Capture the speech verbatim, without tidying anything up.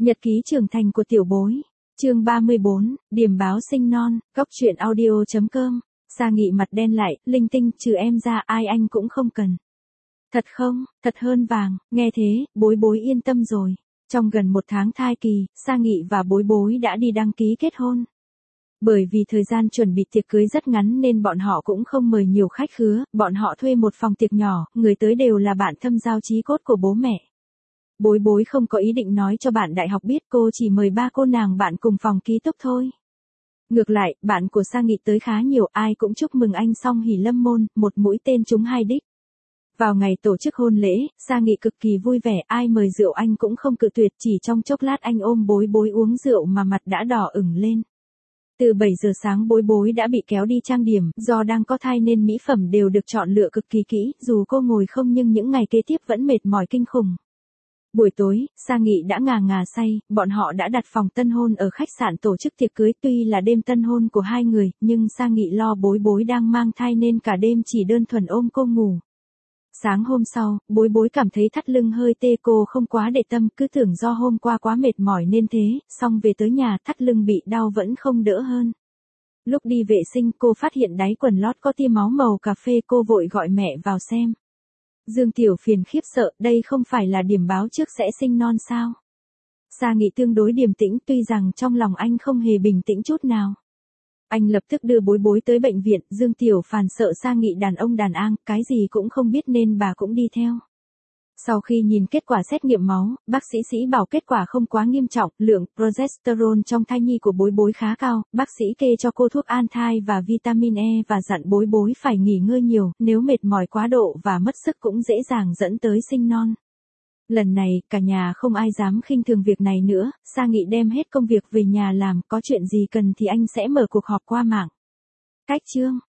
Nhật ký trưởng thành của tiểu bối. Chương ba mươi bốn, điểm báo sinh non, góc truyện audio chấm com. Sa Nghị mặt đen lại, linh tinh, trừ em ra ai anh cũng không cần. Thật không, thật hơn vàng, nghe thế, bối bối yên tâm rồi. Trong gần một tháng thai kỳ, Sa Nghị và bối bối đã đi đăng ký kết hôn. Bởi vì thời gian chuẩn bị tiệc cưới rất ngắn nên bọn họ cũng không mời nhiều khách khứa, bọn họ thuê một phòng tiệc nhỏ, người tới đều là bạn thâm giao chí cốt của bố mẹ. Bối bối không có ý định nói cho bạn đại học biết, cô chỉ mời ba cô nàng bạn cùng phòng ký túc thôi. Ngược lại, bạn của Sa Nghị tới khá nhiều, ai cũng chúc mừng anh song hỷ lâm môn, một mũi tên trúng hai đích. Vào ngày tổ chức hôn lễ, Sa Nghị cực kỳ vui vẻ, ai mời rượu anh cũng không cự tuyệt, chỉ trong chốc lát anh ôm bối bối uống rượu mà mặt đã đỏ ửng lên. Từ bảy giờ sáng bối bối đã bị kéo đi trang điểm, do đang có thai nên mỹ phẩm đều được chọn lựa cực kỳ kỹ, dù cô ngồi không nhưng những ngày kế tiếp vẫn mệt mỏi kinh khủng. Buổi tối, Sa Nghị đã ngà ngà say, bọn họ đã đặt phòng tân hôn ở khách sạn tổ chức tiệc cưới, tuy là đêm tân hôn của hai người, nhưng Sa Nghị lo bối bối đang mang thai nên cả đêm chỉ đơn thuần ôm cô ngủ. Sáng hôm sau, bối bối cảm thấy thắt lưng hơi tê, cô không quá để tâm, cứ tưởng do hôm qua quá mệt mỏi nên thế, xong về tới nhà thắt lưng bị đau vẫn không đỡ hơn. Lúc đi vệ sinh cô phát hiện đáy quần lót có tia máu màu cà phê, cô vội gọi mẹ vào xem. Dương Tiểu Phiền khiếp sợ, đây không phải là điểm báo trước sẽ sinh non sao? Sa Nghị tương đối điềm tĩnh, tuy rằng trong lòng anh không hề bình tĩnh chút nào. Anh lập tức đưa bối bối tới bệnh viện, Dương Tiểu Phàn sợ Sa Nghị đàn ông đàn an, cái gì cũng không biết nên bà cũng đi theo. Sau khi nhìn kết quả xét nghiệm máu, bác sĩ sĩ bảo kết quả không quá nghiêm trọng, lượng progesterone trong thai nhi của bối bối khá cao, bác sĩ kê cho cô thuốc an thai và vitamin E và dặn bối bối phải nghỉ ngơi nhiều, nếu mệt mỏi quá độ và mất sức cũng dễ dàng dẫn tới sinh non. Lần này, cả nhà không ai dám khinh thường việc này nữa, Sa Nghị đem hết công việc về nhà làm, có chuyện gì cần thì anh sẽ mở cuộc họp qua mạng. Cách chương